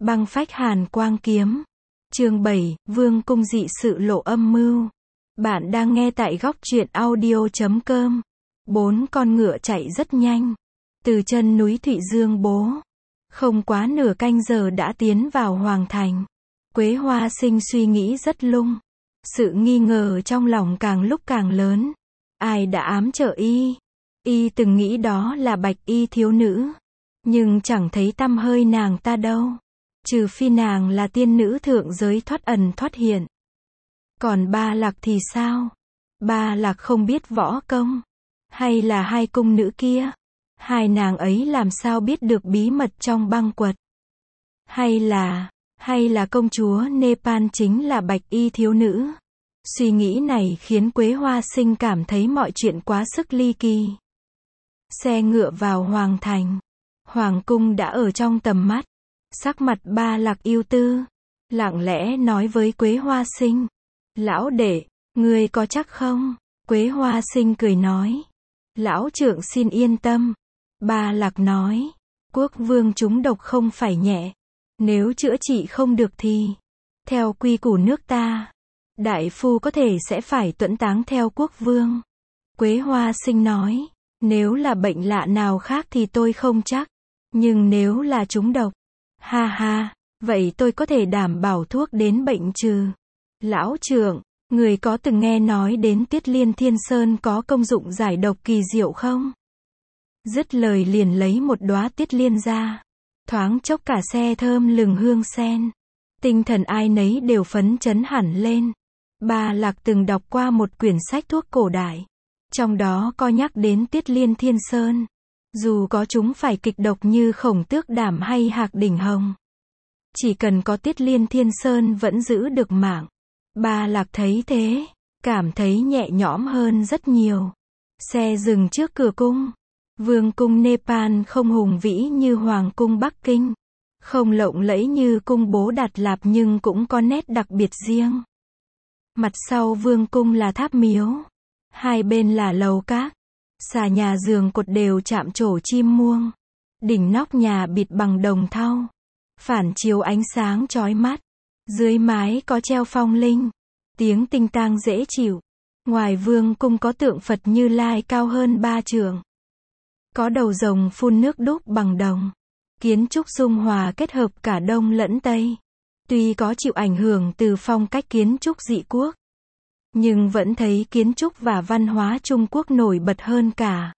Băng phách hàn quang kiếm. Chương 7, Vương cung dị sự lộ âm mưu. Bạn đang nghe tại góc truyện audio.com. 4 con ngựa chạy rất nhanh. Từ chân núi Thụy Dương Bố. Không quá nửa canh giờ đã tiến vào Hoàng Thành. Quế Hoa Sinh suy nghĩ rất lung. Sự nghi ngờ trong lòng càng lúc càng lớn. Ai đã ám trợ y? Y từng nghĩ đó là Bạch Y thiếu nữ. Nhưng chẳng thấy tăm hơi nàng ta đâu. Trừ phi nàng là tiên nữ thượng giới thoát ẩn thoát hiện. Còn Ba Lạc thì sao? Ba Lạc không biết võ công. Hay là hai cung nữ kia? Hai nàng ấy làm sao biết được bí mật trong băng quật? Hay là công chúa Nepal chính là Bạch Y thiếu nữ? Suy nghĩ này khiến Quế Hoa Sinh cảm thấy mọi chuyện quá sức ly kỳ. Xe ngựa vào Hoàng Thành. Hoàng cung đã ở trong tầm mắt. Sắc mặt Ba Lạc ưu tư, lặng lẽ nói với Quế Hoa Sinh. Lão đệ, ngươi có chắc không? Quế Hoa Sinh cười nói. Lão trưởng xin yên tâm. Ba Lạc nói. Quốc vương trúng độc không phải nhẹ. Nếu chữa trị không được thì, theo quy củ nước ta, đại phu có thể sẽ phải tuẫn táng theo quốc vương. Quế Hoa Sinh nói. Nếu là bệnh lạ nào khác thì tôi không chắc. Nhưng nếu là trúng độc, ha ha, vậy tôi có thể đảm bảo thuốc đến bệnh trừ. Lão trưởng, người có từng nghe nói đến Tiết Liên Thiên Sơn có công dụng giải độc kỳ diệu không? Dứt lời liền lấy một đóa tiết liên ra. Thoáng chốc cả xe thơm lừng hương sen. Tinh thần ai nấy đều phấn chấn hẳn lên. Ba Lạc từng đọc qua một quyển sách thuốc cổ đại. Trong đó có nhắc đến Tiết Liên Thiên Sơn. Dù có chúng phải kịch độc như Khổng Tước Đảm hay Hạc Đỉnh Hồng, chỉ cần có Tiết Liên Thiên Sơn vẫn giữ được mạng. Ba Lạc thấy thế, cảm thấy nhẹ nhõm hơn rất nhiều. Xe dừng trước cửa cung. Vương cung Nepal không hùng vĩ như Hoàng cung Bắc Kinh, không lộng lẫy như cung Bố Đạt Lạp nhưng cũng có nét đặc biệt riêng. Mặt sau vương cung là tháp miếu, hai bên là lầu các. Xà nhà giường cột đều chạm trổ chim muông. Đỉnh nóc nhà bịt bằng đồng thau, phản chiếu ánh sáng chói mắt. Dưới mái có treo phong linh, tiếng tinh tang dễ chịu. Ngoài vương cung có tượng Phật Như Lai cao hơn 3 trượng. Có đầu rồng phun nước đúc bằng đồng. Kiến trúc dung hòa kết hợp cả Đông lẫn Tây. Tuy có chịu ảnh hưởng từ phong cách kiến trúc dị quốc, nhưng vẫn thấy kiến trúc và văn hóa Trung Quốc nổi bật hơn cả.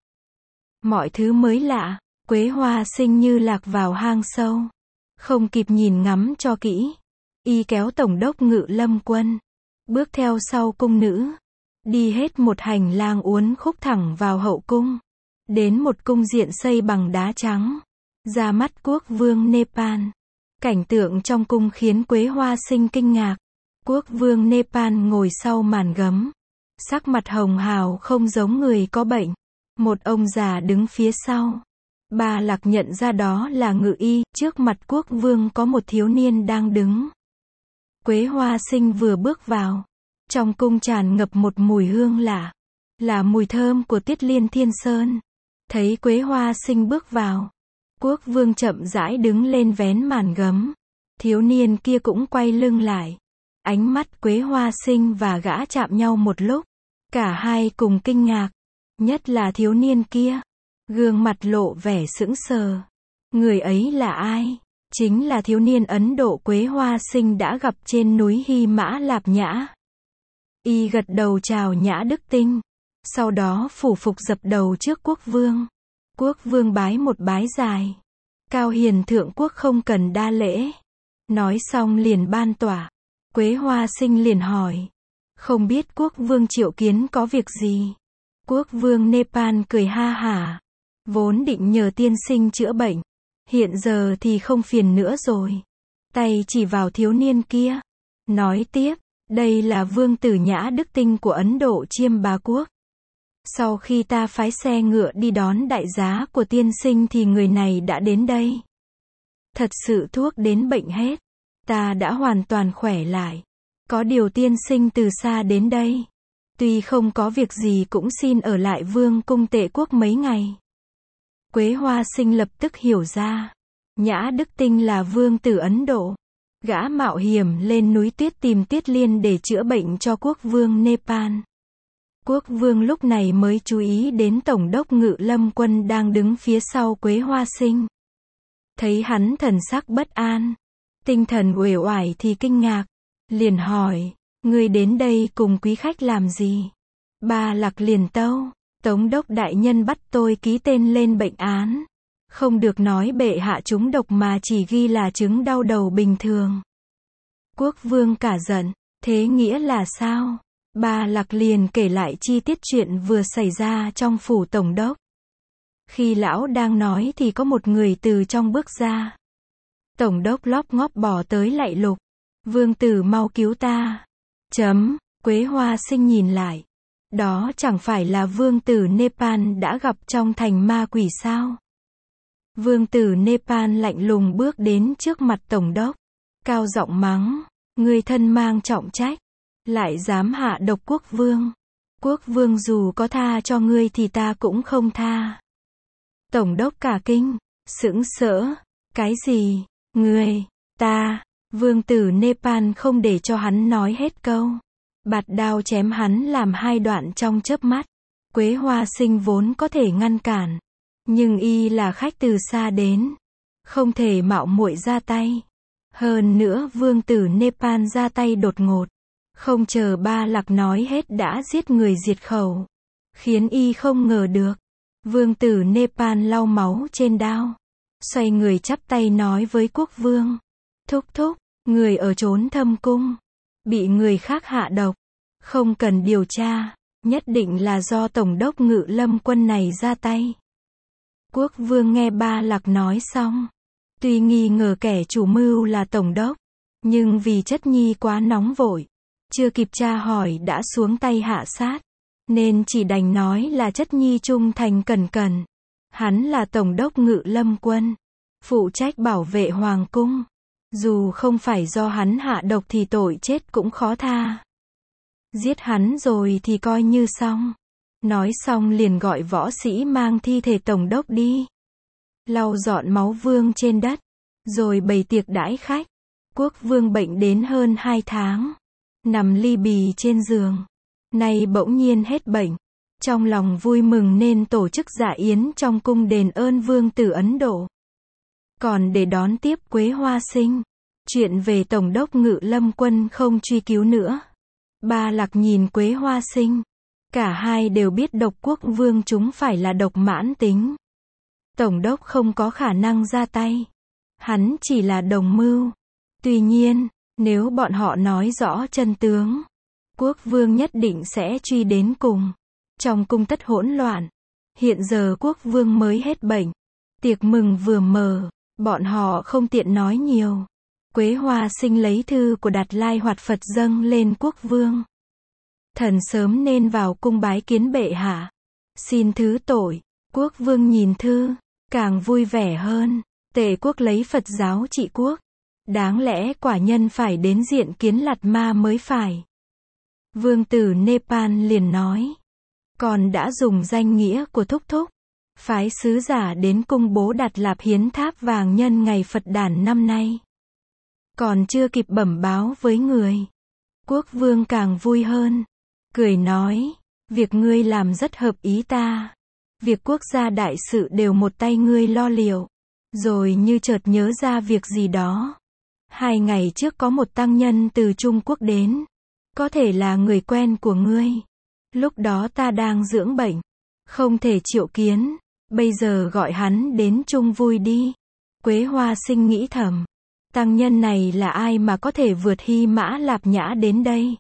Mọi thứ mới lạ, Quế Hoa Sinh như lạc vào hang sâu. Không kịp nhìn ngắm cho kỹ. Y kéo tổng đốc Ngự Lâm Quân, bước theo sau cung nữ. Đi hết một hành lang uốn khúc thẳng vào hậu cung. Đến một cung diện xây bằng đá trắng. Ra mắt quốc vương Nepal. Cảnh tượng trong cung khiến Quế Hoa Sinh kinh ngạc. Quốc vương Nepal ngồi sau màn gấm. Sắc mặt hồng hào không giống người có bệnh. Một ông già đứng phía sau. Ba Lạc nhận ra đó là Ngự Y. Trước mặt quốc vương có một thiếu niên đang đứng. Quế Hoa Sinh vừa bước vào. Trong cung tràn ngập một mùi hương lạ. Là mùi thơm của Tiết Liên Thiên Sơn. Thấy Quế Hoa Sinh bước vào, quốc vương chậm rãi đứng lên vén màn gấm. Thiếu niên kia cũng quay lưng lại. Ánh mắt Quế Hoa Sinh và gã chạm nhau một lúc. Cả hai cùng kinh ngạc. Nhất là thiếu niên kia. Gương mặt lộ vẻ sững sờ. Người ấy là ai? Chính là thiếu niên Ấn Độ Quế Hoa Sinh đã gặp trên núi Hy Mã Lạp Nhã. Y gật đầu chào Nhã Đức Tinh. Sau đó phủ phục dập đầu trước quốc vương. Quốc vương bái một bái dài. Cao hiền thượng quốc không cần đa lễ. Nói xong liền ban tỏa. Quế Hoa Sinh liền hỏi. Không biết quốc vương triệu kiến có việc gì? Quốc vương Nepal cười ha hả. Vốn định nhờ tiên sinh chữa bệnh. Hiện giờ thì không phiền nữa rồi. Tay chỉ vào thiếu niên kia. Nói tiếp. Đây là vương tử Nhã Đức Tinh của Ấn Độ Chiêm Bá Quốc. Sau khi ta phái xe ngựa đi đón đại giá của tiên sinh thì người này đã đến đây. Thật sự thuốc đến bệnh hết. Ta đã hoàn toàn khỏe lại. Có điều tiên sinh từ xa đến đây. Tuy không có việc gì cũng xin ở lại vương cung Tệ Quốc mấy ngày. Quế Hoa Sinh lập tức hiểu ra. Nhã Đức Tinh là vương tử Ấn Độ. Gã mạo hiểm lên núi tuyết tìm Tiết Liên để chữa bệnh cho quốc vương Nepal. Quốc vương lúc này mới chú ý đến Tổng đốc Ngự Lâm Quân đang đứng phía sau Quế Hoa Sinh. Thấy hắn thần sắc bất an, tinh thần uể oải thì kinh ngạc, liền hỏi, ngươi đến đây cùng quý khách làm gì? Ba Lặc liền tâu, Tổng đốc đại nhân bắt tôi ký tên lên bệnh án. Không được nói bệ hạ trúng độc mà chỉ ghi là chứng đau đầu bình thường. Quốc vương cả giận, thế nghĩa là sao? Ba Lặc liền kể lại chi tiết chuyện vừa xảy ra trong phủ tổng đốc. Khi lão đang nói thì có một người từ trong bước ra. Tổng đốc lóp ngóp bỏ tới lạy lục. Vương tử mau cứu ta. Quế Hoa Sinh nhìn lại. Đó chẳng phải là vương tử Nepal đã gặp trong thành ma quỷ sao? Vương tử Nepal lạnh lùng bước đến trước mặt tổng đốc. Cao giọng mắng. Ngươi thân mang trọng trách. Lại dám hạ độc quốc vương. Quốc vương dù có tha cho ngươi thì ta cũng không tha. Tổng đốc cả kinh. Sững sỡ. Cái gì? Ngươi, ta. Vương tử Nepal không để cho hắn nói hết câu. Bạt đao chém hắn làm hai đoạn trong chớp mắt. Quế Hoa Sinh vốn có thể ngăn cản. Nhưng y là khách từ xa đến. Không thể mạo muội ra tay. Hơn nữa vương tử Nepal ra tay đột ngột. Không chờ Ba Lặc nói hết đã giết người diệt khẩu. Khiến y không ngờ được. Vương tử Nepal lau máu trên đao. Xoay người chắp tay nói với quốc vương. Thúc thúc, người ở trốn thâm cung. Bị người khác hạ độc. Không cần điều tra. Nhất định là do Tổng đốc Ngự Lâm Quân này ra tay. Quốc vương nghe Ba Lặc nói xong. Tuy nghi ngờ kẻ chủ mưu là tổng đốc. Nhưng vì chất nhi quá nóng vội. Chưa kịp tra hỏi đã xuống tay hạ sát. Nên chỉ đành nói là chất nhi trung thành cẩn cẩn. Hắn là Tổng đốc Ngự Lâm Quân. Phụ trách bảo vệ hoàng cung. Dù không phải do hắn hạ độc thì tội chết cũng khó tha. Giết hắn rồi thì coi như xong. Nói xong liền gọi võ sĩ mang thi thể tổng đốc đi. Lau dọn máu vương trên đất. Rồi bày tiệc đãi khách. Quốc vương bệnh đến hơn 2 tháng. Nằm li bì trên giường. Nay bỗng nhiên hết bệnh. Trong lòng vui mừng nên tổ chức dạ yến trong cung đền ơn vương tử Ấn Độ. Còn để đón tiếp Quế Hoa Sinh. Chuyện về Tổng đốc Ngự Lâm Quân không truy cứu nữa. Ba Lặc nhìn Quế Hoa Sinh. Cả hai đều biết độc quốc vương chúng phải là độc mãn tính. Tổng đốc không có khả năng ra tay. Hắn chỉ là đồng mưu. Tuy nhiên, nếu bọn họ nói rõ chân tướng, quốc vương nhất định sẽ truy đến cùng. Trong cung tất hỗn loạn. Hiện giờ quốc vương mới hết bệnh. Tiệc mừng vừa mở, bọn họ không tiện nói nhiều. Quế Hoa Sinh lấy thư của Đạt Lai Hoạt Phật dâng lên quốc vương. Thần sớm nên vào cung bái kiến bệ hạ. Xin thứ tội. Quốc vương nhìn thư, càng vui vẻ hơn. Tề quốc lấy Phật giáo trị quốc. Đáng lẽ quả nhân phải đến diện kiến Lạt Ma mới phải. Vương tử Nepal liền nói. Còn đã dùng danh nghĩa của thúc thúc. Phái sứ giả đến cung bố Đạt Lạp hiến tháp vàng nhân ngày Phật đản năm nay. Còn chưa kịp bẩm báo với người. Quốc vương càng vui hơn. Cười nói. Việc ngươi làm rất hợp ý ta. Việc quốc gia đại sự đều một tay ngươi lo liệu. Rồi như chợt nhớ ra việc gì đó. 2 ngày trước có một tăng nhân từ Trung Quốc đến. Có thể là người quen của ngươi. Lúc đó ta đang dưỡng bệnh. Không thể triệu kiến. Bây giờ gọi hắn đến chung vui đi. Quế Hoa Sinh nghĩ thầm. Tăng nhân này là ai mà có thể vượt Hy Mã Lạp Nhã đến đây?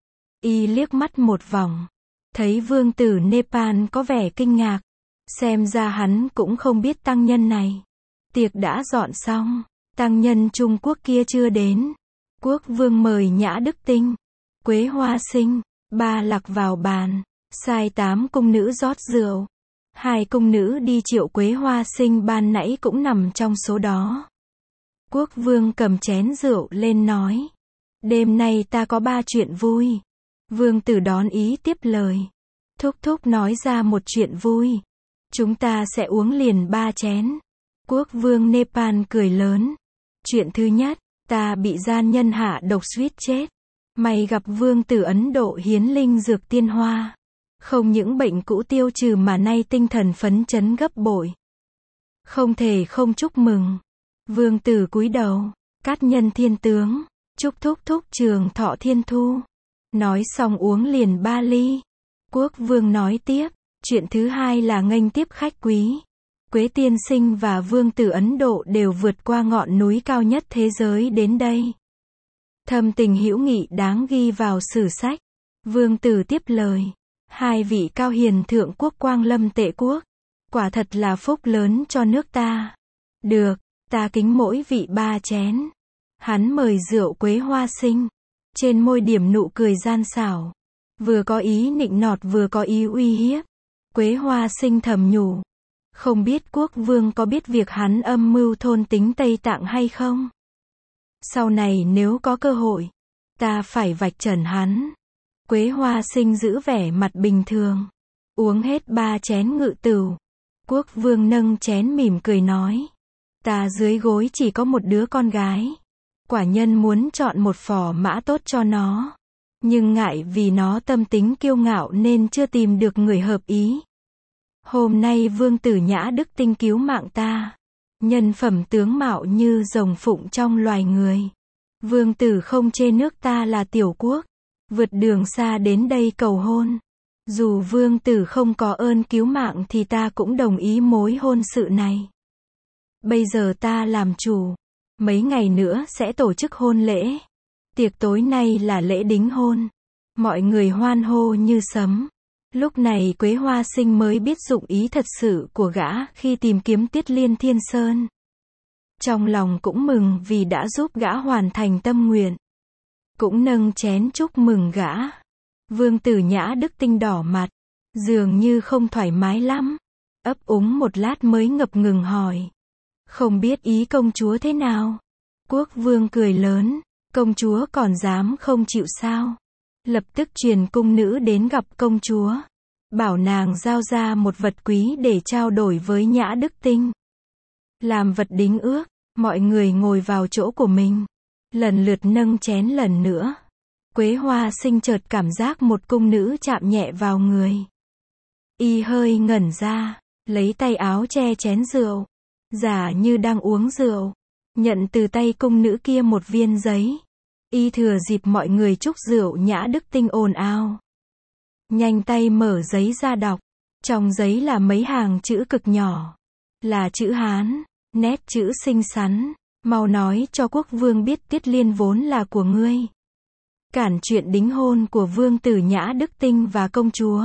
Y liếc mắt một vòng. Thấy vương tử Nepal có vẻ kinh ngạc. Xem ra hắn cũng không biết tăng nhân này. Tiệc đã dọn xong. Tăng nhân Trung Quốc kia chưa đến. Quốc vương mời Nhã Đức Tinh, Quế Hoa Sinh, Ba Lặc vào bàn. Sai 8 cung nữ rót rượu. 2 cung nữ đi triệu Quế Hoa Sinh ban nãy cũng nằm trong số đó. Quốc vương cầm chén rượu lên nói. Đêm nay ta có 3 chuyện vui. Vương tử đón ý tiếp lời. Thúc thúc nói ra một chuyện vui. Chúng ta sẽ uống liền 3 chén. Quốc vương Nepal cười lớn. Chuyện thứ nhất, ta bị gian nhân hạ độc suýt chết. May gặp vương tử Ấn Độ hiến linh dược tiên hoa. Không những bệnh cũ tiêu trừ mà nay tinh thần phấn chấn gấp bội. Không thể không chúc mừng. Vương tử cúi đầu, cát nhân thiên tướng, chúc thúc thúc trường thọ thiên thu. Nói xong uống liền 3 ly. Quốc vương nói tiếp, chuyện thứ hai là nghênh tiếp khách quý. Quế tiên sinh và vương tử Ấn Độ đều vượt qua ngọn núi cao nhất thế giới đến đây. Thâm tình hữu nghị đáng ghi vào sử sách. Vương tử tiếp lời, hai vị cao hiền thượng quốc quang lâm Tệ quốc. Quả thật là phúc lớn cho nước ta. Được, ta kính mỗi vị 3 chén. Hắn mời rượu Quế Hoa Sinh. Trên môi điểm nụ cười gian xảo. Vừa có ý nịnh nọt vừa có ý uy hiếp. Quế Hoa Sinh thầm nhủ. Không biết quốc vương có biết việc hắn âm mưu thôn tính Tây Tạng hay không? Sau này nếu có cơ hội, ta phải vạch trần hắn. Quế Hoa Sinh giữ vẻ mặt bình thường. Uống hết 3 chén ngự tửu. Quốc vương nâng chén mỉm cười nói. Ta dưới gối chỉ có một đứa con gái. Quả nhân muốn chọn một phò mã tốt cho nó. Nhưng ngại vì nó tâm tính kiêu ngạo nên chưa tìm được người hợp ý. Hôm nay vương tử Nhã Đức Tinh cứu mạng ta. Nhân phẩm tướng mạo như rồng phụng trong loài người. Vương tử không chê nước ta là tiểu quốc. Vượt đường xa đến đây cầu hôn. Dù vương tử không có ơn cứu mạng thì ta cũng đồng ý mối hôn sự này. Bây giờ ta làm chủ. Mấy ngày nữa sẽ tổ chức hôn lễ. Tiệc tối nay là lễ đính hôn. Mọi người hoan hô như sấm. Lúc này Quế Hoa Sinh mới biết dụng ý thật sự của gã khi tìm kiếm Tiết Liên Thiên Sơn. Trong lòng cũng mừng vì đã giúp gã hoàn thành tâm nguyện. Cũng nâng chén chúc mừng gã. Vương tử Nhã Đức Tinh đỏ mặt. Dường như không thoải mái lắm. Ấp úng một lát mới ngập ngừng hỏi. Không biết ý công chúa thế nào? Quốc vương cười lớn. Công chúa còn dám không chịu sao? Lập tức truyền cung nữ đến gặp công chúa. Bảo nàng giao ra một vật quý để trao đổi với Nhã Đức Tinh. Làm vật đính ước, mọi người ngồi vào chỗ của mình. Lần lượt nâng chén lần nữa. Quế Hoa Sinh chợt cảm giác một cung nữ chạm nhẹ vào người. Y hơi ngẩn ra, lấy tay áo che chén rượu. Giả như đang uống rượu. Nhận từ tay cung nữ kia một viên giấy. Y thừa dịp mọi người chúc rượu Nhã Đức Tinh ồn ào. Nhanh tay mở giấy ra đọc. Trong giấy là mấy hàng chữ cực nhỏ. Là chữ Hán, nét chữ xinh xắn. Mau nói cho quốc vương biết Tiết Liên vốn là của ngươi. Cản chuyện đính hôn của vương tử Nhã Đức Tinh và công chúa.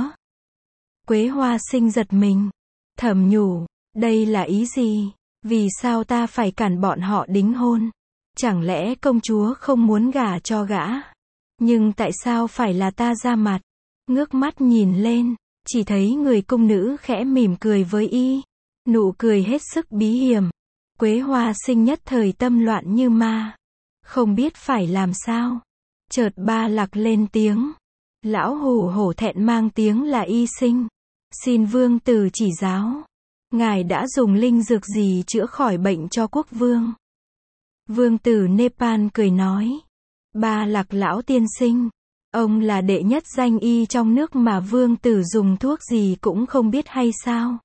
Quế Hoa Sinh giật mình. Thầm nhủ, đây là ý gì? Vì sao ta phải cản bọn họ đính hôn? Chẳng lẽ công chúa không muốn gả cho gã? Nhưng tại sao phải là ta ra mặt? Ngước mắt nhìn lên, chỉ thấy người cung nữ khẽ mỉm cười với y. Nụ cười hết sức bí hiểm. Quế Hoa Sinh nhất thời tâm loạn như ma. Không biết phải làm sao. Chợt Ba Lặc lên tiếng. Lão hủ hổ thẹn mang tiếng là y sinh. Xin vương tử chỉ giáo. Ngài đã dùng linh dược gì chữa khỏi bệnh cho quốc vương? Vương tử Nepal cười nói. Ba Lặc lão tiên sinh. Ông là đệ nhất danh y trong nước mà vương tử dùng thuốc gì cũng không biết hay sao?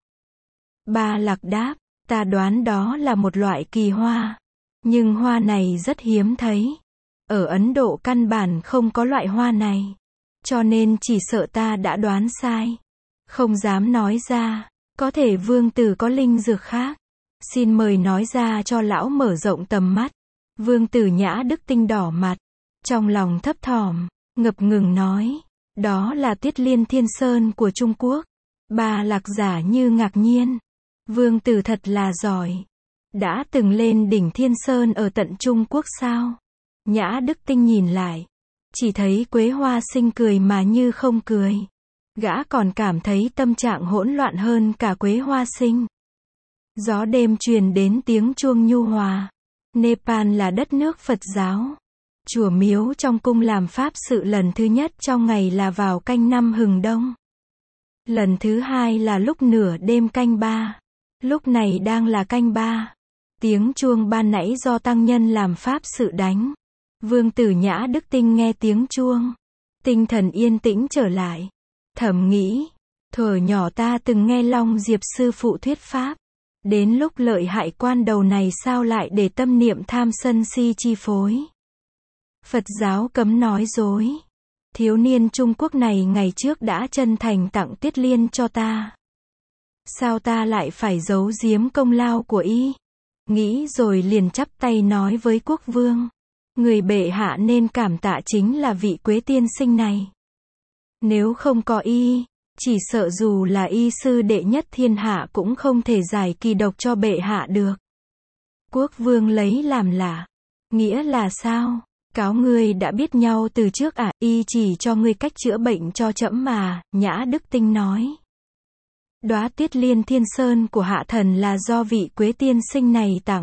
Ba Lặc đáp. Ta đoán đó là một loại kỳ hoa. Nhưng hoa này rất hiếm thấy. Ở Ấn Độ căn bản không có loại hoa này. Cho nên chỉ sợ ta đã đoán sai. Không dám nói ra. Có thể vương tử có linh dược khác. Xin mời nói ra cho lão mở rộng tầm mắt. Vương tử Nhã Đức Tinh đỏ mặt. Trong lòng thấp thỏm, ngập ngừng nói. Đó là Tiết Liên Thiên Sơn của Trung Quốc. Ba Lặc giả như ngạc nhiên. Vương tử thật là giỏi. Đã từng lên đỉnh Thiên Sơn ở tận Trung Quốc sao? Nhã Đức Tinh nhìn lại. Chỉ thấy Quế Hoa Sinh cười mà như không cười. Gã còn cảm thấy tâm trạng hỗn loạn hơn cả Quế Hoa Sinh. Gió đêm truyền đến tiếng chuông nhu hòa. Nepal là đất nước Phật giáo. Chùa miếu trong cung làm pháp sự lần thứ nhất trong ngày là vào canh 5 Hừng Đông. Lần thứ hai là lúc nửa đêm canh 3. Lúc này đang là canh 3. Tiếng chuông ban nãy do tăng nhân làm pháp sự đánh. Vương Tử Nhã Đức Tinh nghe tiếng chuông. Tinh thần yên tĩnh trở lại. Thầm nghĩ, thuở nhỏ ta từng nghe Long Diệp sư phụ thuyết pháp. Đến lúc lợi hại quan đầu này sao lại để tâm niệm tham sân si chi phối. Phật giáo cấm nói dối. Thiếu niên Trung Quốc này ngày trước đã chân thành tặng Tiết Liên cho ta. Sao ta lại phải giấu giếm công lao của y? Nghĩ rồi liền chắp tay nói với quốc vương. Người bệ hạ nên cảm tạ chính là vị Quế tiên sinh này. Nếu không có y, chỉ sợ dù là y sư đệ nhất thiên hạ cũng không thể giải kỳ độc cho bệ hạ được. Quốc vương lấy làm lạ. Nghĩa là sao? Cáo ngươi đã biết nhau từ trước à? Y chỉ cho ngươi cách chữa bệnh cho trẫm mà, Nhã Đức Tinh nói. Đóa Tiết Liên Thiên Sơn của hạ thần là do vị Quế tiên sinh này tặng.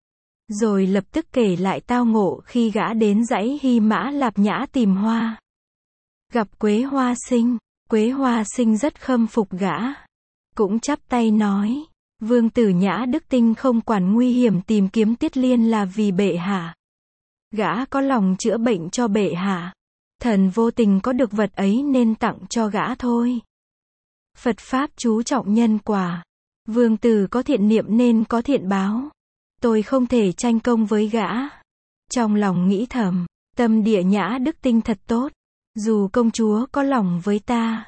Rồi lập tức kể lại tao ngộ khi gã đến dãy Hy Mã Lạp Nhã tìm hoa. Gặp Quế Hoa Sinh, Quế Hoa Sinh rất khâm phục gã. Cũng chắp tay nói, Vương Tử Nhã Đức Tinh không quản nguy hiểm tìm kiếm Tiết Liên là vì bệ hạ. Gã có lòng chữa bệnh cho bệ hạ. Thần vô tình có được vật ấy nên tặng cho gã thôi. Phật Pháp chú trọng nhân quả. Vương Tử có thiện niệm nên có thiện báo. Tôi không thể tranh công với gã. Trong lòng nghĩ thầm, tâm địa Nhã Đức Tinh thật tốt. Dù công chúa có lòng với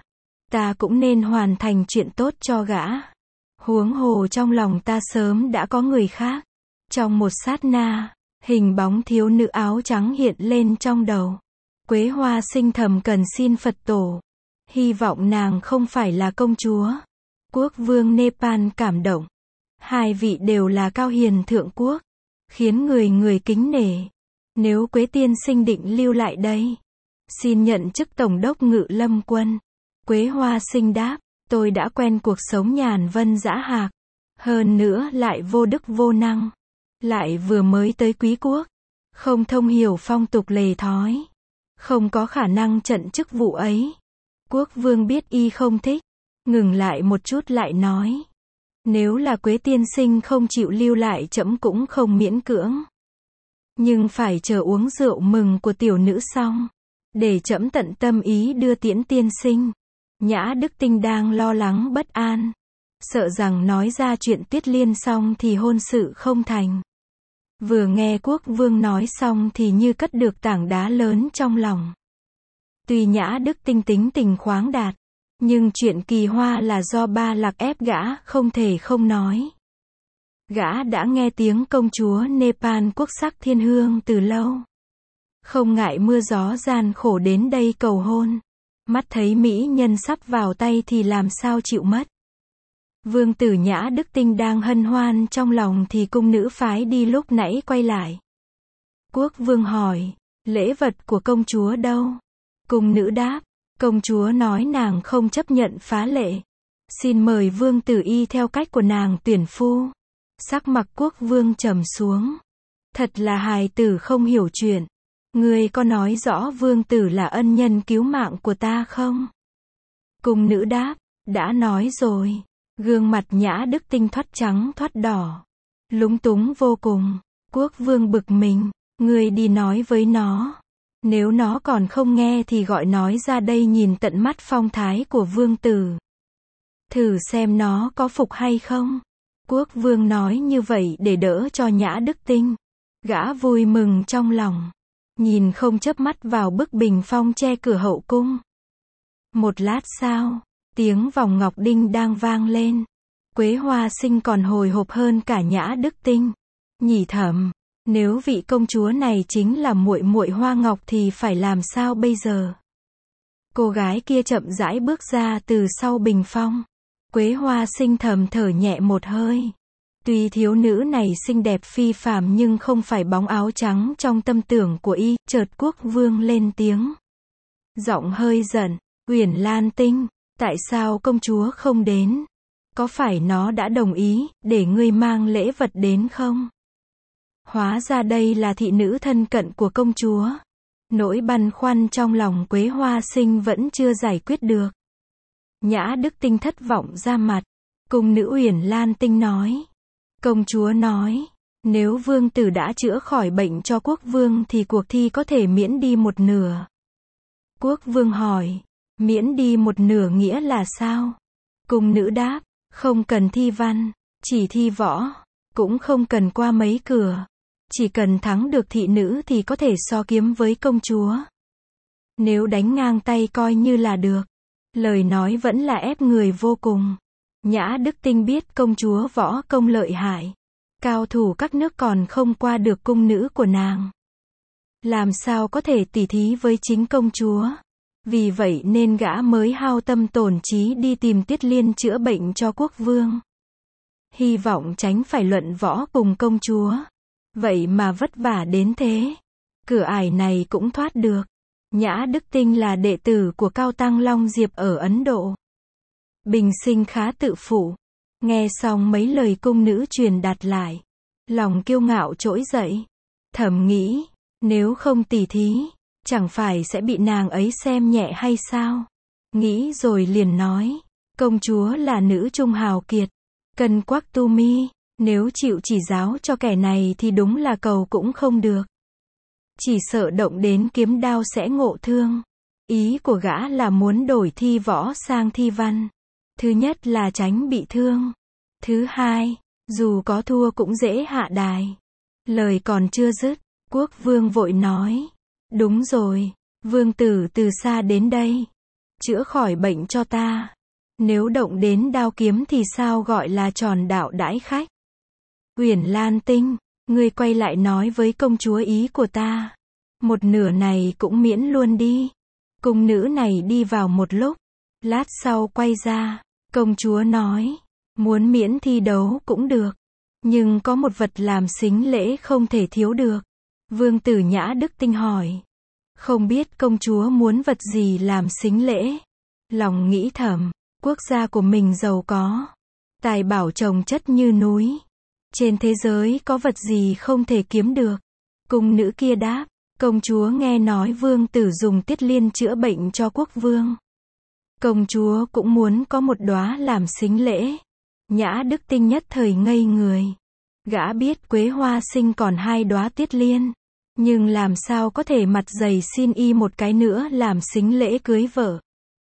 ta cũng nên hoàn thành chuyện tốt cho gã. Huống hồ trong lòng ta sớm đã có người khác. Trong một sát na, hình bóng thiếu nữ áo trắng hiện lên trong đầu. Quế Hoa Sinh thầm cần xin Phật tổ. Hy vọng nàng không phải là công chúa. Quốc vương Nepal cảm động. Hai vị đều là cao hiền thượng quốc. Khiến người kính nể. Nếu Quế tiên sinh định lưu lại đây, xin nhận chức tổng đốc ngự lâm quân. Quế Hoa Sinh đáp, tôi đã quen cuộc sống nhàn vân dã hạc. Hơn nữa lại vô đức vô năng. Lại vừa mới tới quý quốc. Không thông hiểu phong tục lề thói. Không có khả năng trận chức vụ ấy. Quốc vương biết y không thích. Ngừng lại một chút lại nói. Nếu là Quế tiên sinh không chịu lưu lại trẫm cũng không miễn cưỡng. Nhưng phải chờ uống rượu mừng của tiểu nữ xong. Để trẫm tận tâm ý đưa tiễn tiên sinh. Nhã Đức Tinh đang lo lắng bất an. Sợ rằng nói ra chuyện Tiết Liên xong thì hôn sự không thành. Vừa nghe quốc vương nói xong thì như cất được tảng đá lớn trong lòng. Tuy Nhã Đức Tinh tính tình khoáng đạt. Nhưng chuyện kỳ hoa là do Ba Lạc ép gã không thể không nói. Gã đã nghe tiếng công chúa Nepal quốc sắc thiên hương từ lâu. Không ngại mưa gió gian khổ đến đây cầu hôn. Mắt thấy mỹ nhân sắp vào tay thì làm sao chịu mất. Vương Tử Nhã Đức Tinh đang hân hoan trong lòng thì cung nữ phái đi lúc nãy quay lại. Quốc vương hỏi, lễ vật của công chúa đâu? Cung nữ đáp, công chúa nói nàng không chấp nhận phá lệ. Xin mời vương tử y theo cách của nàng tuyển phu. Sắc mặt quốc vương trầm xuống. Thật là hài tử không hiểu chuyện. Ngươi có nói rõ vương tử là ân nhân cứu mạng của ta không? Cung nữ đáp, đã nói rồi. Gương mặt Nhã Đức Tinh thoát trắng thoát đỏ. Lúng túng vô cùng. Quốc vương bực mình. Ngươi đi nói với nó. Nếu nó còn không nghe thì gọi nói ra đây nhìn tận mắt phong thái của vương tử. Thử xem nó có phục hay không. Quốc vương nói như vậy để đỡ cho Nhã Đức Tinh. Gã vui mừng trong lòng. Nhìn không chớp mắt vào bức bình phong che cửa hậu cung. Một lát sau, tiếng vòng ngọc đinh đang vang lên. Quế Hoa Sinh còn hồi hộp hơn cả Nhã Đức Tinh. Nhỉ thầm, nếu vị công chúa này chính là muội muội Hoa Ngọc thì phải làm sao bây giờ? Cô gái kia chậm rãi bước ra từ sau bình phong. Quế Hoa Sinh thầm thở nhẹ một hơi. Tuy thiếu nữ này xinh đẹp phi phàm nhưng không phải bóng áo trắng trong tâm tưởng của y. Chợt quốc vương lên tiếng. Giọng hơi giận, Uyển Lan Tinh, tại sao công chúa không đến? Có phải nó đã đồng ý để ngươi mang lễ vật đến không? Hóa ra đây là thị nữ thân cận của công chúa. Nỗi băn khoăn trong lòng Quế Hoa Sinh vẫn chưa giải quyết được. Nhã Đức Tinh thất vọng ra mặt. Cung nữ Uyển Lan Tinh nói. Công chúa nói, nếu vương tử đã chữa khỏi bệnh cho quốc vương thì cuộc thi có thể miễn đi một nửa. Quốc vương hỏi, miễn đi một nửa nghĩa là sao? Cung nữ đáp, không cần thi văn, chỉ thi võ, cũng không cần qua mấy cửa. Chỉ cần thắng được thị nữ thì có thể so kiếm với công chúa. Nếu đánh ngang tay coi như là được. Lời nói vẫn là ép người vô cùng. Nhã Đức Tinh biết công chúa võ công lợi hại. Cao thủ các nước còn không qua được cung nữ của nàng. Làm sao có thể tỉ thí với chính công chúa. Vì vậy nên gã mới hao tâm tổn trí đi tìm Tiết Liên chữa bệnh cho quốc vương. Hy vọng tránh phải luận võ cùng công chúa. Vậy mà vất vả đến thế. Cửa ải này cũng thoát được. Nhã Đức Tinh là đệ tử của Cao Tăng Long Diệp ở Ấn Độ. Bình sinh khá tự phụ. Nghe xong mấy lời cung nữ truyền đạt lại. Lòng kiêu ngạo trỗi dậy. Thầm nghĩ, nếu không tỉ thí, chẳng phải sẽ bị nàng ấy xem nhẹ hay sao? Nghĩ rồi liền nói, công chúa là nữ trung hào kiệt. Cân quắc tu mi, nếu chịu chỉ giáo cho kẻ này thì đúng là cầu cũng không được. Chỉ sợ động đến kiếm đao sẽ ngộ thương. Ý của gã là muốn đổi thi võ sang thi văn. Thứ nhất là tránh bị thương. Thứ hai, dù có thua cũng dễ hạ đài. Lời còn chưa dứt, quốc vương vội nói. Đúng rồi, vương tử từ xa đến đây. Chữa khỏi bệnh cho ta. Nếu động đến đao kiếm thì sao gọi là tròn đạo đãi khách. Uyển Lan Tinh, ngươi quay lại nói với công chúa ý của ta. Một nửa này cũng miễn luôn đi. Cung nữ này đi vào một lúc. Lát sau quay ra. Công chúa nói. Muốn miễn thi đấu cũng được. Nhưng có một vật làm sính lễ không thể thiếu được. Vương tử Nhã Đức Tinh hỏi. Không biết công chúa muốn vật gì làm sính lễ. Lòng nghĩ thầm. Quốc gia của mình giàu có. Tài bảo chồng chất như núi. Trên thế giới có vật gì không thể kiếm được. Cung nữ kia đáp. Công chúa nghe nói vương tử dùng Tiết Liên chữa bệnh cho quốc vương. Công chúa cũng muốn có một đóa làm sính lễ. Nhã Đức Tinh nhất thời ngây người. Gã biết Quế Hoa Sinh còn 2 đóa Tiết Liên. Nhưng làm sao có thể mặt dày xin y một cái nữa làm sính lễ cưới vợ.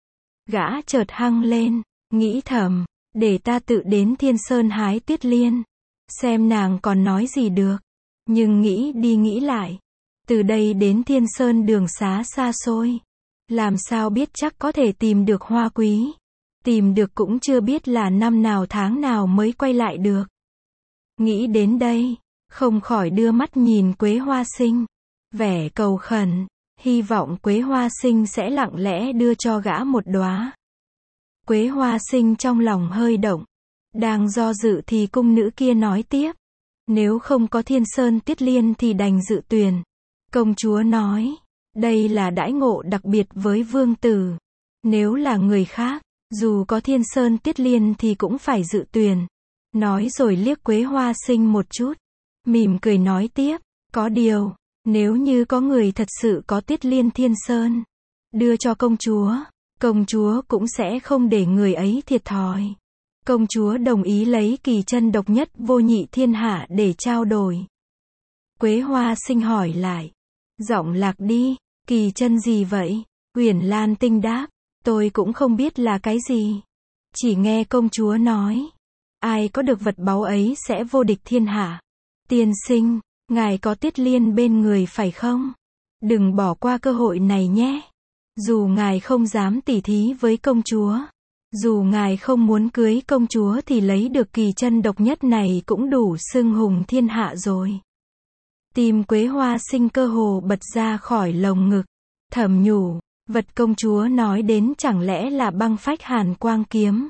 Gã chợt hăng lên, nghĩ thầm, để ta tự đến Thiên Sơn hái Tiết Liên. Xem nàng còn nói gì được. Nhưng nghĩ đi nghĩ lại. Từ đây đến Thiên Sơn đường xá xa xôi. Làm sao biết chắc có thể tìm được hoa quý. Tìm được cũng chưa biết là năm nào tháng nào mới quay lại được. Nghĩ đến đây, không khỏi đưa mắt nhìn Quế Hoa Sinh. Vẻ cầu khẩn, hy vọng Quế Hoa Sinh sẽ lặng lẽ đưa cho gã một đóa. Quế Hoa Sinh trong lòng hơi động. Đang do dự thì cung nữ kia nói tiếp. Nếu không có Thiên Sơn Tiết Liên thì đành dự tuyển. Công chúa nói. Đây là đãi ngộ đặc biệt với vương tử. Nếu là người khác, dù có Thiên Sơn Tiết Liên thì cũng phải dự tuyển. Nói rồi liếc Quế Hoa Sinh một chút. Mỉm cười nói tiếp. Có điều, nếu như có người thật sự có Tiết Liên Thiên Sơn, đưa cho công chúa cũng sẽ không để người ấy thiệt thòi. Công chúa đồng ý lấy kỳ chân độc nhất vô nhị thiên hạ để trao đổi. Quế Hoa Sinh hỏi lại. Giọng lạc đi, kỳ chân gì vậy? Uyển Lan Tinh đáp. Tôi cũng không biết là cái gì. Chỉ nghe công chúa nói. Ai có được vật báu ấy sẽ vô địch thiên hạ. Tiên sinh, ngài có Tiết Liên bên người phải không? Đừng bỏ qua cơ hội này nhé. Dù ngài không dám tỉ thí với công chúa. Dù ngài không muốn cưới công chúa thì lấy được kỳ chân độc nhất này cũng đủ xưng hùng thiên hạ rồi. Tim Quế Hoa Sinh cơ hồ bật ra khỏi lồng ngực. Thầm nhủ, vật công chúa nói đến chẳng lẽ là băng phách hàn quang kiếm.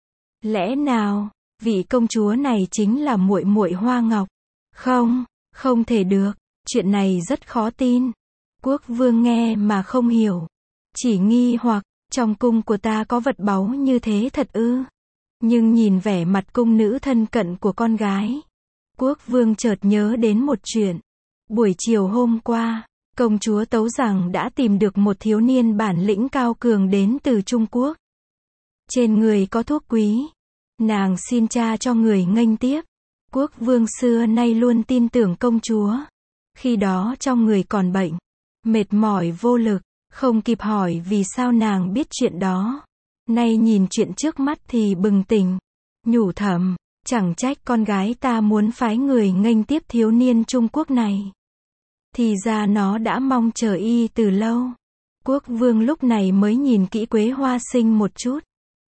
Lẽ nào, vị công chúa này chính là muội muội Hoa Ngọc? Không, không thể được, chuyện này rất khó tin. Quốc vương nghe mà không hiểu. Chỉ nghi hoặc, trong cung của ta có vật báu như thế thật ư? Nhưng nhìn vẻ mặt cung nữ thân cận của con gái. Quốc vương chợt nhớ đến một chuyện. Buổi chiều hôm qua, công chúa tấu rằng đã tìm được một thiếu niên bản lĩnh cao cường đến từ Trung Quốc. Trên người có thuốc quý. Nàng xin cha cho người nghênh tiếp. Quốc vương xưa nay luôn tin tưởng công chúa. Khi đó trong người còn bệnh, mệt mỏi vô lực, không kịp hỏi vì sao nàng biết chuyện đó. Nay nhìn chuyện trước mắt thì bừng tỉnh, nhủ thầm, chẳng trách con gái ta muốn phái người nghênh tiếp thiếu niên Trung Quốc này. Thì ra nó đã mong chờ y từ lâu. Quốc vương lúc này mới nhìn kỹ Quế Hoa Sinh một chút.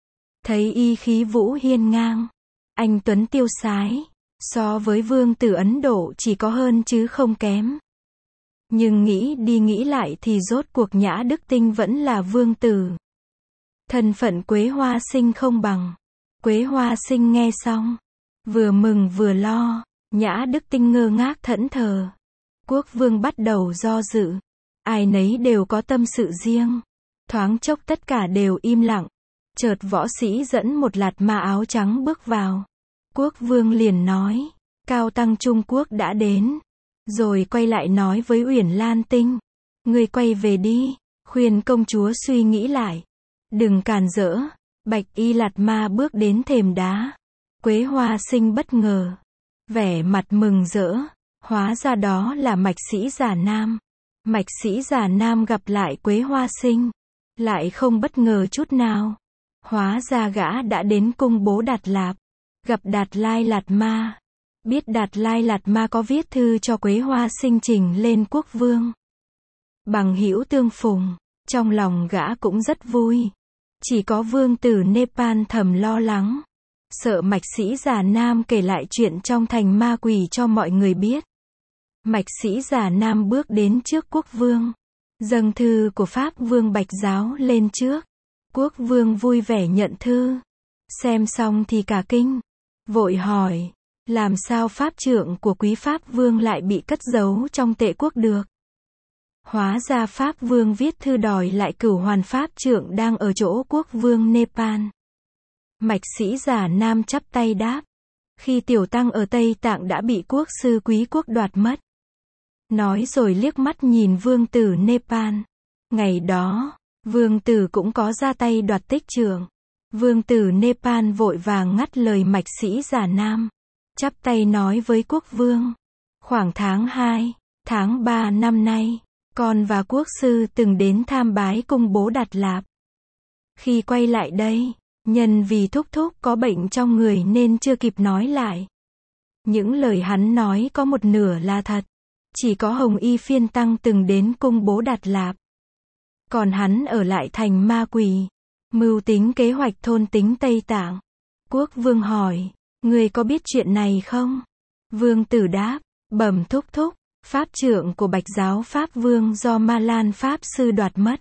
Thấy y khí vũ hiên ngang, anh tuấn tiêu sái, so với vương tử Ấn Độ chỉ có hơn chứ không kém. Nhưng nghĩ đi nghĩ lại thì rốt cuộc Nhã Đức Tinh vẫn là vương tử. Thân phận Quế Hoa Sinh không bằng. Quế Hoa Sinh nghe xong, vừa mừng vừa lo. Nhã Đức Tinh ngơ ngác thẫn thờ. Quốc vương bắt đầu do dự. Ai nấy đều có tâm sự riêng. Thoáng chốc tất cả đều im lặng. Chợt võ sĩ dẫn một lạt ma áo trắng bước vào. Quốc vương liền nói, cao tăng Trung Quốc đã đến. Rồi quay lại nói với Uyển Lan Tinh, ngươi quay về đi, khuyên công chúa suy nghĩ lại. Đừng càn rỡ. Bạch y lạt ma bước đến thềm đá. Quế Hoa Sinh bất ngờ, vẻ mặt mừng rỡ. Hóa ra đó là Mạch Sĩ Giả Nam. Mạch Sĩ Giả Nam gặp lại Quế Hoa Sinh, lại không bất ngờ chút nào. Hóa ra gã đã đến cung bố Đạt Lạp, gặp Đạt Lai Lạt Ma. Biết Đạt Lai Lạt Ma có viết thư cho Quế Hoa Sinh trình lên quốc vương. Bằng hữu tương phùng, trong lòng gã cũng rất vui. Chỉ có vương tử Nepal thầm lo lắng, sợ Mạch Sĩ Giả Nam kể lại chuyện trong thành ma quỷ cho mọi người biết. Mạch Sĩ Giả Nam bước đến trước quốc vương, dâng thư của Pháp vương Bạch Giáo lên trước. Quốc vương vui vẻ nhận thư, xem xong thì cả kinh, vội hỏi, làm sao pháp trượng của quý Pháp vương lại bị cất giấu trong Tệ quốc được? Hóa ra Pháp vương viết thư đòi lại Cửu Hoàn pháp trượng đang ở chỗ quốc vương Nepal. Mạch Sĩ Giả Nam chắp tay đáp, khi tiểu tăng ở Tây Tạng đã bị quốc sư quý quốc đoạt mất. Nói rồi liếc mắt nhìn vương tử Nepal. Ngày đó, vương tử cũng có ra tay đoạt tích trượng. Vương tử Nepal vội vàng ngắt lời Mạch Sĩ Giả Nam, chắp tay nói với quốc vương, khoảng tháng 2, tháng 3 năm nay, con và quốc sư từng đến tham bái cung bố Đạt Lạp. Khi quay lại đây, nhân vì thúc thúc có bệnh trong người nên chưa kịp nói lại. Những lời hắn nói có một nửa là thật. Chỉ có Hồng Y Phiên Tăng từng đến cung bố Đạt Lạp. Còn hắn ở lại thành ma quỷ, mưu tính kế hoạch thôn tính Tây Tạng. Quốc vương hỏi, người có biết chuyện này không? Vương tử đáp, bẩm thúc thúc, pháp trượng của Bạch Giáo Pháp vương do Ma Lan Pháp sư đoạt mất.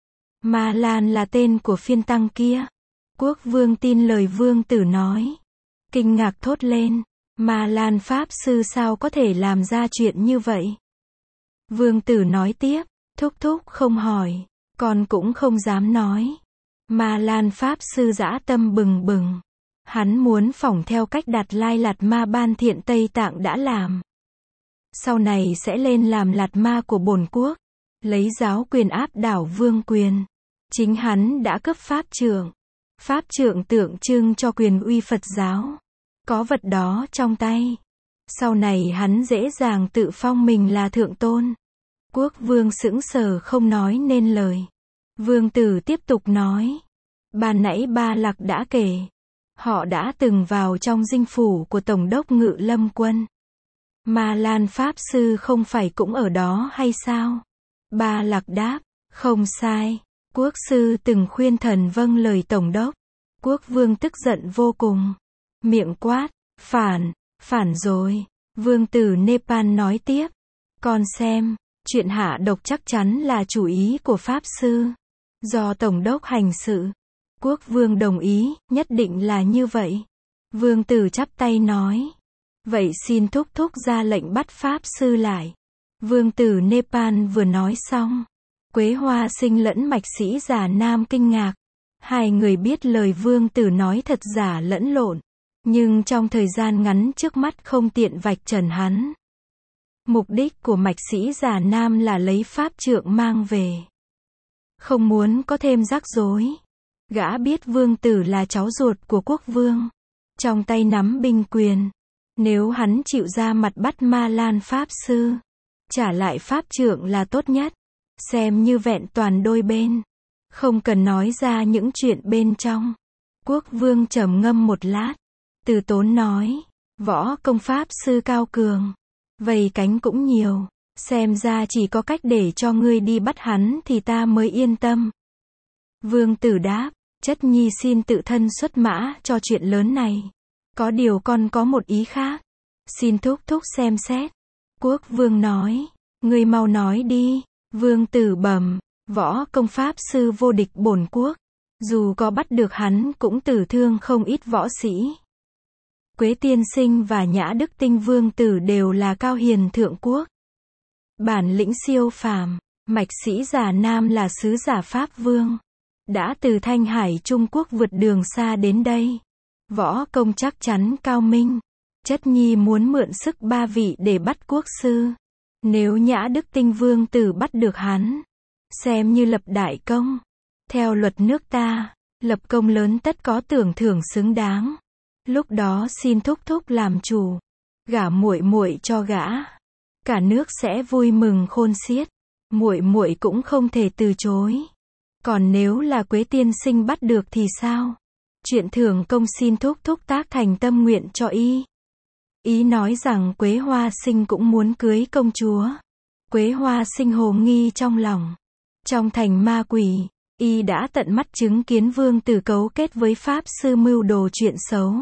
Ma Lan là tên của Phiên Tăng kia. Quốc vương tin lời vương tử nói. Kinh ngạc thốt lên, Ma Lan Pháp sư sao có thể làm ra chuyện như vậy? Vương tử nói tiếp, thúc thúc không hỏi, con cũng không dám nói. Ma Lan Pháp sư dã tâm bừng bừng. Hắn muốn phỏng theo cách Đạt Lai Lạt Ma ban thiện Tây Tạng đã làm. Sau này sẽ lên làm Lạt Ma của bổn quốc, lấy giáo quyền áp đảo vương quyền. Chính hắn đã cấp pháp trượng. Pháp trượng tượng trưng cho quyền uy Phật giáo. Có vật đó trong tay, sau này hắn dễ dàng tự phong mình là thượng tôn. Quốc vương sững sờ không nói nên lời. Vương tử tiếp tục nói, ban nãy Ba Lặc đã kể, họ đã từng vào trong dinh phủ của Tổng đốc Ngự Lâm quân. Ma Lan Pháp sư không phải cũng ở đó hay sao? Ba Lặc đáp, không sai, quốc sư từng khuyên thần vâng lời Tổng đốc. Quốc vương tức giận vô cùng, miệng quát, phản rồi. Vương tử Nepal nói tiếp, con xem, chuyện hạ độc chắc chắn là chủ ý của Pháp sư, do Tổng đốc hành sự. Quốc vương đồng ý, nhất định là như vậy. Vương tử chắp tay nói, vậy xin thúc thúc ra lệnh bắt Pháp sư lại. Vương tử Nepal vừa nói xong, Quế Hoa Sinh lẫn Mạch Sĩ Giả Nam kinh ngạc. Hai người biết lời vương tử nói thật giả lẫn lộn, nhưng trong thời gian ngắn trước mắt không tiện vạch trần hắn. Mục đích của Mạch Sĩ Giả Nam là lấy pháp trượng mang về, không muốn có thêm rắc rối. Gã biết vương tử là cháu ruột của quốc vương, trong tay nắm binh quyền. Nếu hắn chịu ra mặt bắt Ma Lan Pháp Sư, trả lại Pháp Trượng là tốt nhất, xem như vẹn toàn đôi bên, không cần nói ra những chuyện bên trong. Quốc vương trầm ngâm một lát, từ tốn nói, võ công Pháp Sư cao cường, vây cánh cũng nhiều, xem ra chỉ có cách để cho ngươi đi bắt hắn thì ta mới yên tâm. Vương tử đáp, chất nhi xin tự thân xuất mã cho chuyện lớn này. Có điều con có một ý khác, xin thúc thúc xem xét. Quốc vương nói, ngươi mau nói đi. Vương tử bẩm, võ công Pháp Sư vô địch bổn quốc, dù có bắt được hắn cũng tử thương không ít võ sĩ. Quế tiên sinh và Nhã Đức Tinh vương tử đều là cao hiền thượng quốc, bản lĩnh siêu phàm. Mạch sĩ Già Nam là sứ giả Pháp vương, đã từ Thanh Hải Trung Quốc vượt đường xa đến đây, võ công chắc chắn cao minh. Chất nhi muốn mượn sức ba vị để bắt quốc sư. Nếu Nhã Đức Tinh vương tử bắt được hắn, xem như lập đại công. Theo luật nước ta, lập công lớn tất có tưởng thưởng xứng đáng. Lúc đó xin thúc thúc làm chủ, gả muội muội cho gã, cả nước sẽ vui mừng khôn xiết. Muội muội cũng không thể từ chối. Còn nếu là Quế tiên sinh bắt được thì sao? Chuyện thưởng công xin thúc thúc tác thành tâm nguyện cho y. Ý nói rằng Quế Hoa Sinh cũng muốn cưới công chúa. Quế Hoa Sinh hồ nghi trong lòng. Trong thành ma quỷ, y đã tận mắt chứng kiến vương tử cấu kết với Pháp Sư mưu đồ chuyện xấu.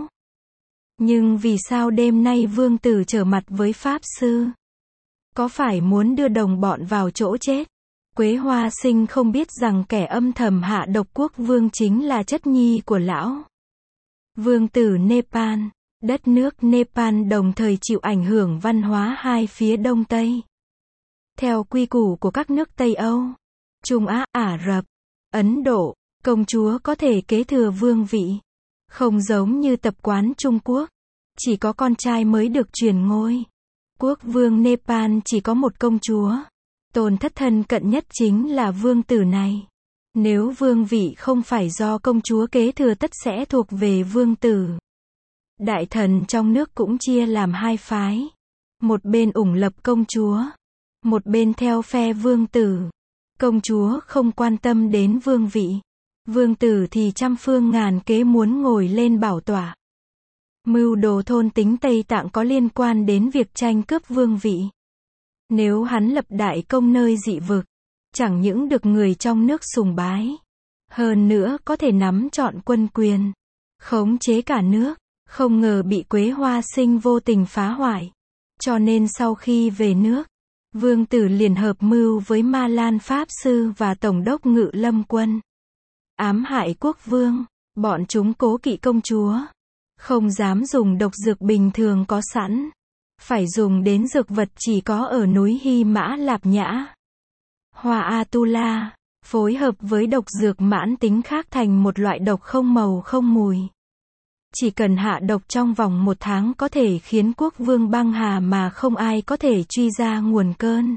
Nhưng vì sao đêm nay vương tử trở mặt với Pháp Sư? Có phải muốn đưa đồng bọn vào chỗ chết? Quế Hoa Sinh không biết rằng kẻ âm thầm hạ độc quốc vương chính là chất nhi của lão. Vương tử Nepal. Đất nước Nepal đồng thời chịu ảnh hưởng văn hóa hai phía Đông Tây. Theo quy củ của các nước Tây Âu, Trung Á, Ả Rập, Ấn Độ, công chúa có thể kế thừa vương vị. Không giống như tập quán Trung Quốc, chỉ có con trai mới được truyền ngôi. Quốc vương Nepal chỉ có một công chúa. Tồn thất thân cận nhất chính là vương tử này. Nếu vương vị không phải do công chúa kế thừa tất sẽ thuộc về vương tử. Đại thần trong nước cũng chia làm hai phái. Một bên ủng lập công chúa, một bên theo phe vương tử. Công chúa không quan tâm đến vương vị. Vương tử thì trăm phương ngàn kế muốn ngồi lên bảo tọa. Mưu đồ thôn tính Tây Tạng có liên quan đến việc tranh cướp vương vị. Nếu hắn lập đại công nơi dị vực, chẳng những được người trong nước sùng bái, hơn nữa có thể nắm trọn quân quyền, khống chế cả nước. Không ngờ bị Quế Hoa Sinh vô tình phá hoại. Cho nên sau khi về nước, vương tử liền hợp mưu với Ma Lan Pháp Sư và Tổng đốc Ngự Lâm Quân. Ám hại quốc vương, bọn chúng cố kỵ công chúa. Không dám dùng độc dược bình thường có sẵn. Phải dùng đến dược vật chỉ có ở núi Hy Mã Lạp Nhã. Hoa Atula, phối hợp với độc dược mãn tính khác thành một loại độc không màu không mùi. Chỉ cần hạ độc trong vòng 1 tháng có thể khiến quốc vương băng hà mà không ai có thể truy ra nguồn cơn.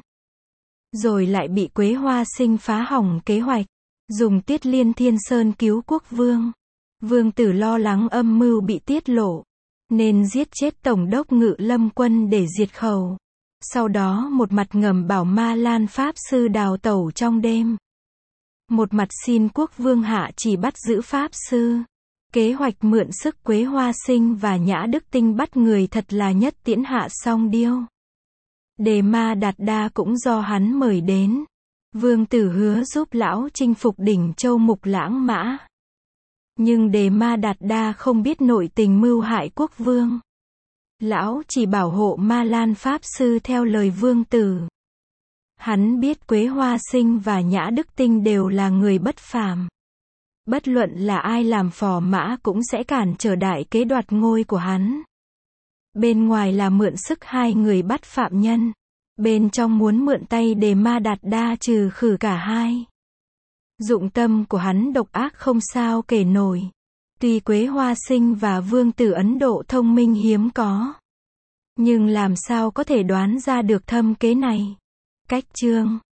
Rồi lại bị Quế Hoa Sinh phá hỏng kế hoạch, dùng Tiết Liên Thiên Sơn cứu quốc vương. Vương tử lo lắng âm mưu bị tiết lộ, nên giết chết Tổng đốc Ngự Lâm Quân để diệt khẩu. Sau đó một mặt ngầm bảo Ma Lan Pháp Sư đào tẩu trong đêm. Một mặt xin quốc vương hạ chỉ bắt giữ Pháp Sư. Kế hoạch mượn sức Quế Hoa Sinh và Nhã Đức Tinh bắt người thật là nhất tiễn hạ song điêu. Đề Ma Đạt Đa cũng do hắn mời đến. Vương tử hứa giúp lão chinh phục đỉnh châu Mục Lãng Mã. Nhưng Đề Ma Đạt Đa không biết nội tình mưu hại quốc vương. Lão chỉ bảo hộ Ma Lan Pháp Sư theo lời vương tử. Hắn biết Quế Hoa Sinh và Nhã Đức Tinh đều là người bất phàm. Bất luận là ai làm phò mã cũng sẽ cản trở đại kế đoạt ngôi của hắn. Bên ngoài là mượn sức hai người bắt phạm nhân. Bên trong muốn mượn tay Đề Ma Đạt Đa trừ khử cả hai. Dụng tâm của hắn độc ác không sao kể nổi. Tuy Quế Hoa Sinh và vương tử Ấn Độ thông minh hiếm có, nhưng làm sao có thể đoán ra được thâm kế này. Cách chương